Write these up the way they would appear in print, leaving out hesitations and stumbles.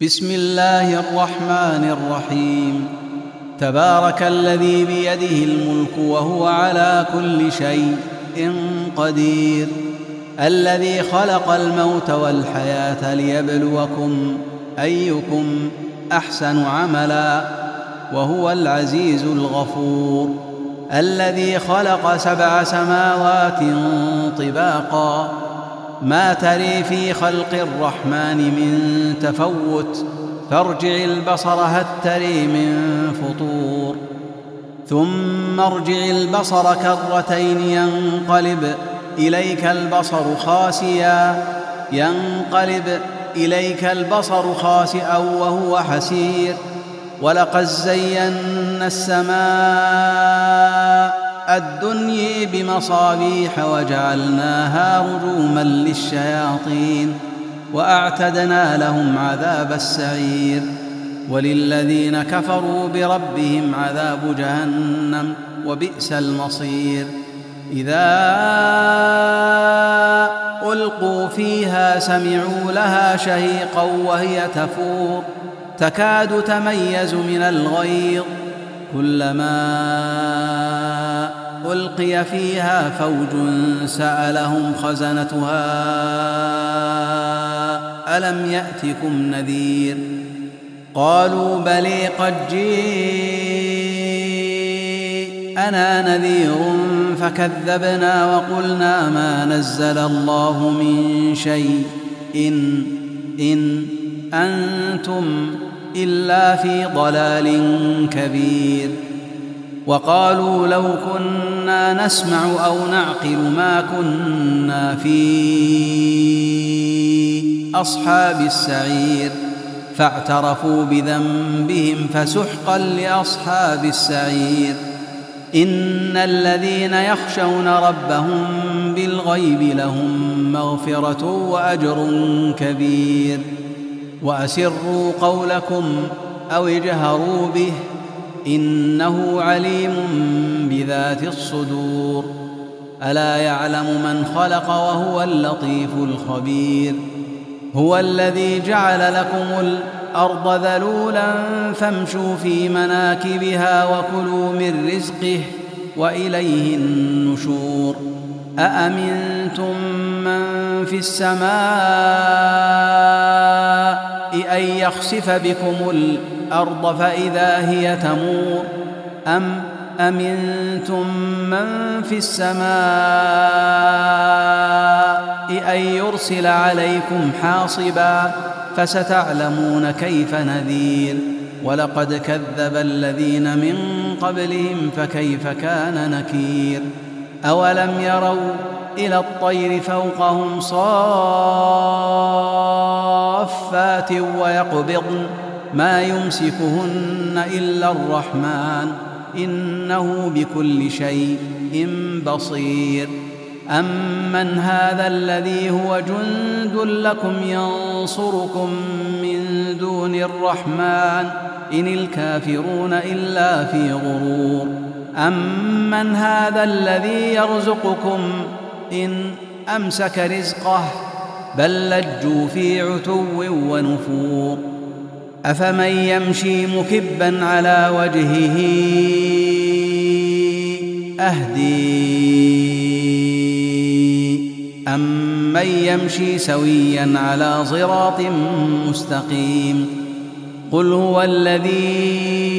بسم الله الرحمن الرحيم. تبارك الذي بيده الملك وهو على كل شيء قدير، الذي خلق الموت والحياة ليبلوكم أيكم أحسن عملا، وهو العزيز الغفور، الذي خلق 7 سماوات طباقا، ما تري في خلق الرحمن من تفوت، فارجع البصر هل تري من فطور، ثم ارجع البصر كرتين ينقلب إليك البصر خاسئا وهو حسير، ولقد زينا السماء الدنيا بمصابيح وجعلناها رجوما للشياطين، وأعتدنا لهم عذاب السعير، وللذين كفروا بربهم عذاب جهنم وبئس المصير. إذا ألقوا فيها سمعوا لها شهيقا وهي تفور، تكاد تميز من الغيظ، كلما ألقي فيها فوج سألهم خزنتها ألم يأتكم نذير، قالوا بلى قد جاءنا نذير فكذبنا وقلنا ما نزل الله من شيء إن أنتم إلا في ضلال كبير. وقالوا لو كنا نسمع أو نعقل ما كنا في أصحاب السعير، فاعترفوا بذنبهم فسحقا لأصحاب السعير. إن الذين يخشون ربهم بالغيب لهم مغفرة وأجر كبير. وأسروا قولكم أو اجهروا به إنه عليم بذات الصدور. ألا يعلم من خلق وهو اللطيف الخبير. هو الذي جعل لكم الأرض ذلولا فامشوا في مناكبها وكلوا من رزقه وإليه النشور. أأمنتم من في السماء أن يخسف بكم الأرض فإذا هي تمور، أم أمنتم من في السماء أن يرسل عليكم حاصبا، فستعلمون كيف نذير. ولقد كذب الذين من قبلهم فكيف كان نكير. أولم يروا إلى الطير فوقهم صافات ويقبضن ما يمسكهن إلا الرحمن إنه بكل شيء بصير. أمن هذا الذي هو جند لكم ينصركم من دون الرحمن إن الكافرون إلا في غرور. أمن هذا الذي يرزقكم إن أمسك رزقه بل لجوا في عتو ونفور. أفمن يمشي مكبا على وجهه أهدي أمن يمشي سويا على صراط مستقيم. قل هو الذي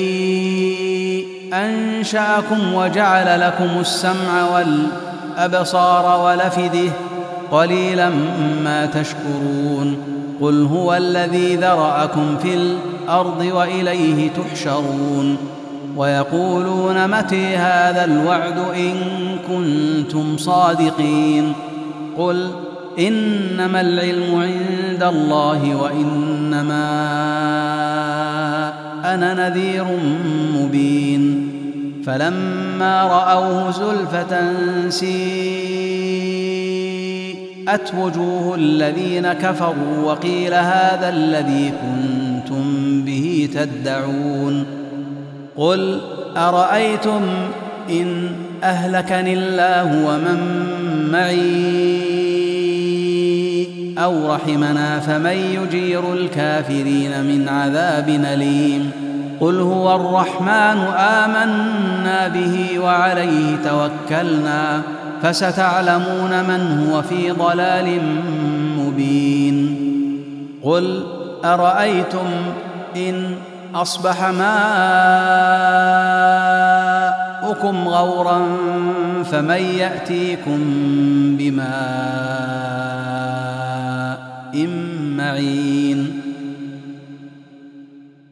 أنشأكم وجعل لكم السمع والأبصار والأفئدة قليلا ما تشكرون. قل هو الذي ذرأكم في الأرض وإليه تحشرون. ويقولون متى هذا الوعد إن كنتم صادقين. قل إنما العلم عند الله وإنما أنا نذير مبين. فلما رأوه زلفة سيئت وجوه الذين كفروا وقيل هذا الذي كنتم به تدعون. قل أرأيتم إن أهلكني الله ومن معي أو رحمنا فمن يجير الكافرين من عذاب أليم قل هو الرحمن آمنا به وعليه توكلنا فستعلمون من هو في ضلال مبين قل أرأيتم إن أصبح ماؤكم غورا فمن يأتيكم بماء معين